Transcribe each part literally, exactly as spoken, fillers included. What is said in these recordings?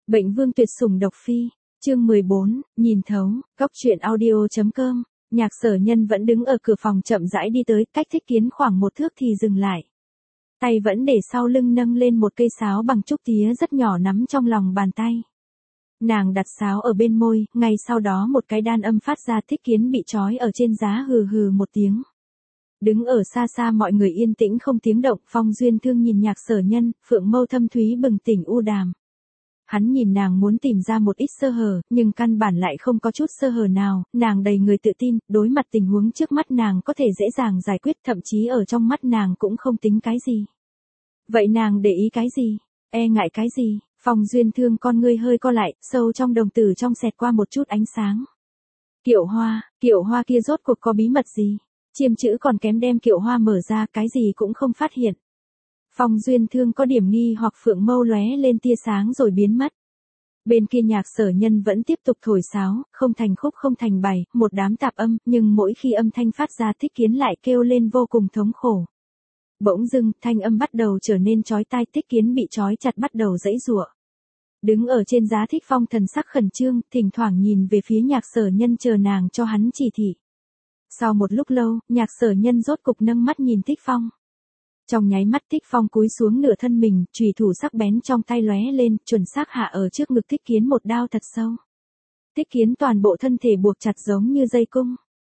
Bệnh vương tuyệt sủng độc phi, chương mười bốn, nhìn thấu, góc truyện audio.com, Nhạc Sở Nhân vẫn đứng ở cửa phòng chậm rãi đi tới, cách Thích Kiến khoảng một thước thì dừng lại. Tay vẫn để sau lưng nâng lên một cây sáo bằng trúc tía rất nhỏ nắm trong lòng bàn tay. Nàng đặt sáo ở bên môi, ngay sau đó một cái đan âm phát ra. Thích Kiến bị trói ở trên giá hừ hừ một tiếng. Đứng ở xa xa mọi người yên tĩnh không tiếng động. Phong Duyên Thương nhìn Nhạc Sở Nhân, phượng mâu thâm thúy bừng tỉnh u đàm. Hắn nhìn nàng muốn tìm ra một ít sơ hở, nhưng căn bản lại không có chút sơ hở nào, nàng đầy người tự tin, đối mặt tình huống trước mắt nàng có thể dễ dàng giải quyết, thậm chí ở trong mắt nàng cũng không tính cái gì. Vậy nàng để ý cái gì? E ngại cái gì? Phong Duyên Thương con ngươi hơi co lại, sâu trong đồng tử trong xẹt qua một chút ánh sáng. Kiệu hoa, kiệu hoa kia rốt cuộc có bí mật gì? Chiêm chữ còn kém đem kiệu hoa mở ra, cái gì cũng không phát hiện. Phong Duyên Thương có điểm nghi hoặc phượng mâu lóe lên tia sáng rồi biến mất. Bên kia Nhạc Sở Nhân vẫn tiếp tục thổi sáo, không thành khúc không thành bài, một đám tạp âm, nhưng mỗi khi âm thanh phát ra Thích Kiến lại kêu lên vô cùng thống khổ. Bỗng dưng, thanh âm bắt đầu trở nên chói tai, Thích Kiến bị trói chặt bắt đầu giãy giụa. Đứng ở trên giá Thích Phong thần sắc khẩn trương, thỉnh thoảng nhìn về phía Nhạc Sở Nhân chờ nàng cho hắn chỉ thị. Sau một lúc lâu, Nhạc Sở Nhân rốt cục nâng mắt nhìn Thích Phong. Trong nháy mắt Thích Phong cúi xuống nửa thân mình, chùy thủ sắc bén trong tay lóe lên, chuẩn xác hạ ở trước ngực Thích Kiến một đao thật sâu. Thích Kiến toàn bộ thân thể buộc chặt giống như dây cung.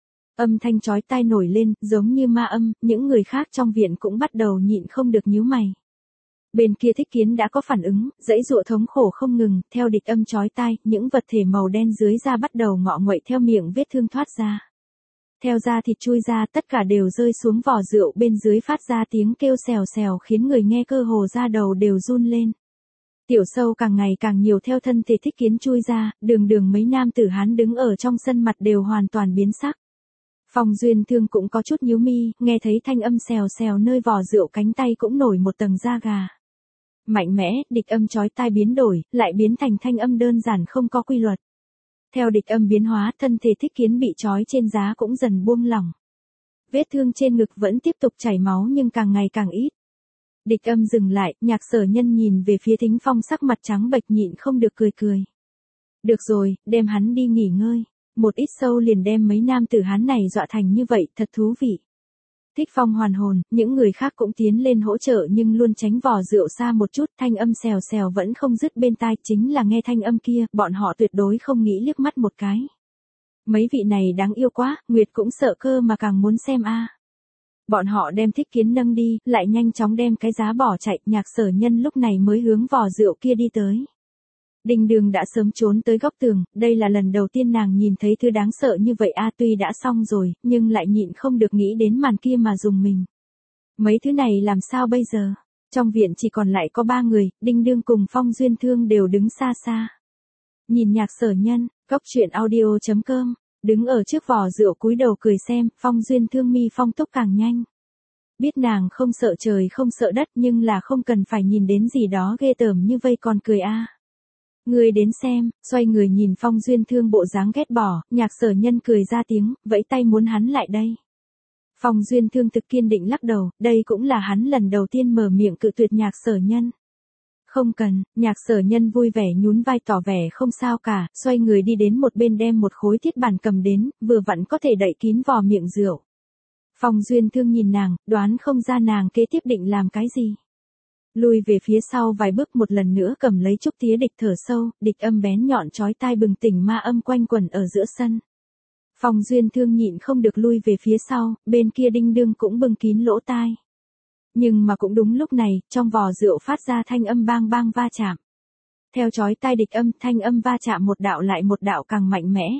Âm thanh chói tai nổi lên, giống như ma âm, những người khác trong viện cũng bắt đầu nhịn không được nhíu mày. Bên kia Thích Kiến đã có phản ứng, giãy giụa thống khổ không ngừng, theo địch âm chói tai, những vật thể màu đen dưới da bắt đầu ngọ nguậy theo miệng vết thương thoát ra. Theo da thịt chui ra, tất cả đều rơi xuống vỏ rượu bên dưới phát ra tiếng kêu xèo xèo khiến người nghe cơ hồ da đầu đều run lên. Tiểu sâu càng ngày càng nhiều theo thân thể Thích Kiến chui ra, đường đường mấy nam tử Hán đứng ở trong sân mặt đều hoàn toàn biến sắc. Phong Duyên Thương cũng có chút nhíu mi, nghe thấy thanh âm xèo xèo nơi vỏ rượu cánh tay cũng nổi một tầng da gà. Mạnh mẽ, địch âm chói tai biến đổi, lại biến thành thanh âm đơn giản không có quy luật. Theo địch âm biến hóa, thân thể Thích Kiến bị trói trên giá cũng dần buông lỏng. Vết thương trên ngực vẫn tiếp tục chảy máu nhưng càng ngày càng ít. Địch âm dừng lại, Nhạc Sở Nhân nhìn về phía Thính Phong sắc mặt trắng bệch nhịn không được cười cười. Được rồi, đem hắn đi nghỉ ngơi. Một ít sâu liền đem mấy nam tử Hán này dọa thành như vậy, thật thú vị. Thích Phong hoàn hồn, những người khác cũng tiến lên hỗ trợ nhưng luôn tránh vỏ rượu xa một chút, thanh âm xèo xèo vẫn không dứt bên tai, chính là nghe thanh âm kia, bọn họ tuyệt đối không nghĩ liếc mắt một cái. Mấy vị này đáng yêu quá, Nguyệt cũng sợ cơ mà càng muốn xem a. Bọn họ đem Thích Kiến nâng đi, lại nhanh chóng đem cái giá bỏ chạy, Nhạc Sở Nhân lúc này mới hướng vỏ rượu kia đi tới. Đình Đường đã sớm trốn tới góc tường, đây là lần đầu tiên nàng nhìn thấy thứ đáng sợ như vậy a, tuy đã xong rồi, nhưng lại nhịn không được nghĩ đến màn kia mà dùng mình. Mấy thứ này làm sao bây giờ? Trong viện chỉ còn lại có ba người, Đinh Đương cùng Phong Duyên Thương đều đứng xa xa. Nhìn Nhạc Sở Nhân, góc truyện audio.com, đứng ở trước vỏ rượu cúi đầu cười xem, Phong Duyên Thương mi phong túc càng nhanh. Biết nàng không sợ trời không sợ đất nhưng là không cần phải nhìn đến gì đó ghê tởm như vây còn cười a. Người đến xem, xoay người nhìn Phong Duyên Thương bộ dáng ghét bỏ, Nhạc Sở Nhân cười ra tiếng, vẫy tay muốn hắn lại đây. Phong Duyên Thương thực kiên định lắc đầu, đây cũng là hắn lần đầu tiên mở miệng cự tuyệt Nhạc Sở Nhân. Không cần, Nhạc Sở Nhân vui vẻ nhún vai tỏ vẻ không sao cả, xoay người đi đến một bên đem một khối thiết bản cầm đến, vừa vặn có thể đậy kín vò miệng rượu. Phong Duyên Thương nhìn nàng, đoán không ra nàng kế tiếp định làm cái gì. Lùi về phía sau vài bước một lần nữa cầm lấy trúc tía địch thở sâu, địch âm bén nhọn chói tai bừng tỉnh ma âm quanh quẩn ở giữa sân. Phong Duyên Thương nhịn không được lui về phía sau, bên kia Đinh Đương cũng bưng kín lỗ tai. Nhưng mà cũng đúng lúc này, trong vò rượu phát ra thanh âm bang bang va chạm. Theo chói tai địch âm, thanh âm va chạm một đạo lại một đạo càng mạnh mẽ.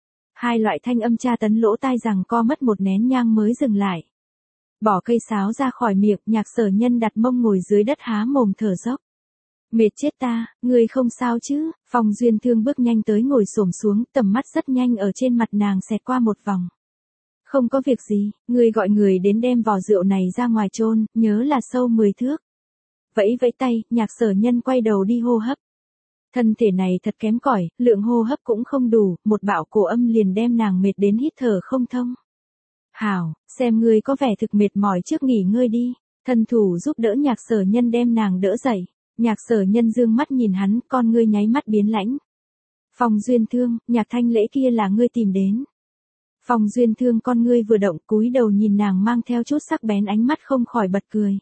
Hai loại thanh âm tra tấn lỗ tai rằng co mất một nén nhang mới dừng lại. Bỏ cây sáo ra khỏi miệng, Nhạc Sở Nhân đặt mông ngồi dưới đất há mồm thở dốc. Mệt chết ta, ngươi không sao chứ? Phong Duyên Thương bước nhanh tới ngồi xổm xuống, tầm mắt rất nhanh ở trên mặt nàng xẹt qua một vòng. Không có việc gì, ngươi gọi người đến đem vò rượu này ra ngoài chôn, nhớ là sâu mười thước. Vẫy vẫy tay, Nhạc Sở Nhân quay đầu đi hô hấp. Thân thể này thật kém cỏi, lượng hô hấp cũng không đủ, một bạo cổ âm liền đem nàng mệt đến hít thở không thông. Hảo, xem ngươi có vẻ thực mệt mỏi trước nghỉ ngơi đi. Thân thủ giúp đỡ Nhạc Sở Nhân đem nàng đỡ dậy. Nhạc Sở Nhân dương mắt nhìn hắn, con ngươi nháy mắt biến lãnh. Phong Duyên Thương, Nhạc Thanh Lễ kia là ngươi tìm đến. Phong Duyên Thương con ngươi vừa động, cúi đầu nhìn nàng mang theo chút sắc bén ánh mắt không khỏi bật cười.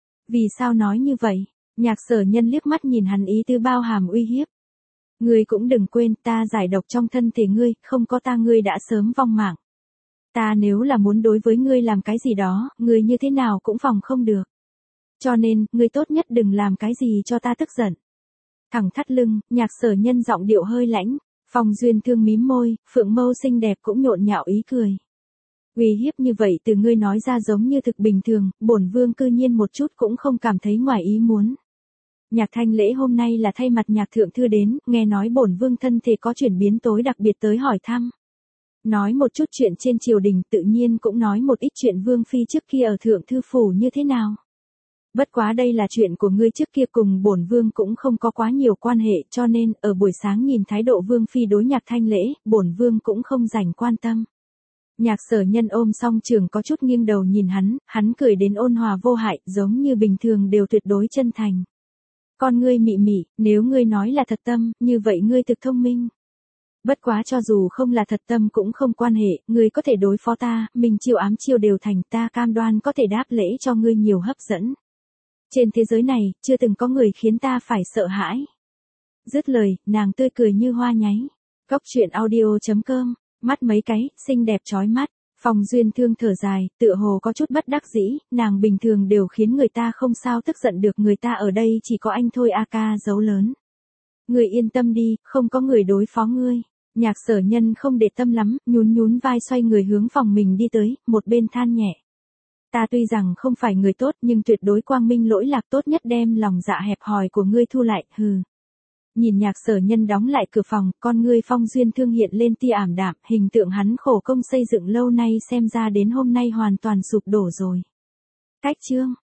Vì sao nói như vậy? Nhạc Sở Nhân liếc mắt nhìn hắn, ý tứ bao hàm uy hiếp. Ngươi cũng đừng quên, ta giải độc trong thân thể ngươi, không có ta ngươi đã sớm vong mạng. Ta nếu là muốn đối với ngươi làm cái gì đó, ngươi như thế nào cũng phòng không được. Cho nên, ngươi tốt nhất đừng làm cái gì cho ta tức giận. Thẳng thắt lưng, Nhạc Sở Nhân giọng điệu hơi lãnh. Phong Duyên Thương mím môi, phượng mâu xinh đẹp cũng nhộn nhạo ý cười. Uy hiếp như vậy từ ngươi nói ra giống như thực bình thường, bổn vương cư nhiên một chút cũng không cảm thấy ngoài ý muốn. Nhạc Thanh Lễ hôm nay là thay mặt Nhạc thượng thư đến, nghe nói bổn vương thân thể có chuyển biến tối đặc biệt tới hỏi thăm. Nói một chút chuyện trên triều đình, tự nhiên cũng nói một ít chuyện vương phi trước kia ở thượng thư phủ như thế nào. Bất quá đây là chuyện của ngươi trước kia, cùng bổn vương cũng không có quá nhiều quan hệ, cho nên ở buổi sáng nhìn thái độ vương phi đối Nhạc Thanh Lễ, bổn vương cũng không dành quan tâm. Nhạc Sở Nhân ôm song trường có chút nghiêng đầu nhìn hắn, hắn cười đến ôn hòa vô hại, giống như bình thường đều tuyệt đối chân thành. Con ngươi mị mị, nếu ngươi nói là thật tâm, như vậy ngươi thực thông minh. Bất quá cho dù không là thật tâm cũng không quan hệ, ngươi có thể đối phó ta, mình chiêu ám chiêu đều thành, ta cam đoan có thể đáp lễ cho ngươi nhiều hấp dẫn. Trên thế giới này, chưa từng có người khiến ta phải sợ hãi. Dứt lời, nàng tươi cười như hoa nháy. Cốc truyện audio chấm com, mắt mấy cái, xinh đẹp chói mắt. Phong Duyên Thương thở dài, tựa hồ có chút bất đắc dĩ, nàng bình thường đều khiến người ta không sao tức giận được, người ta ở đây chỉ có anh thôi a ca dấu lớn. Người yên tâm đi, không có người đối phó ngươi. Nhạc Sở Nhân không để tâm lắm, nhún nhún vai xoay người hướng phòng mình đi tới, một bên than nhẹ. Ta tuy rằng không phải người tốt nhưng tuyệt đối quang minh lỗi lạc, tốt nhất đem lòng dạ hẹp hòi của ngươi thu lại, hừ. Nhìn Nhạc Sở Nhân đóng lại cửa phòng, con ngươi Phong Duyên Thương hiện lên tia ảm đạm, hình tượng hắn khổ công xây dựng lâu nay xem ra đến hôm nay hoàn toàn sụp đổ rồi. Cách chương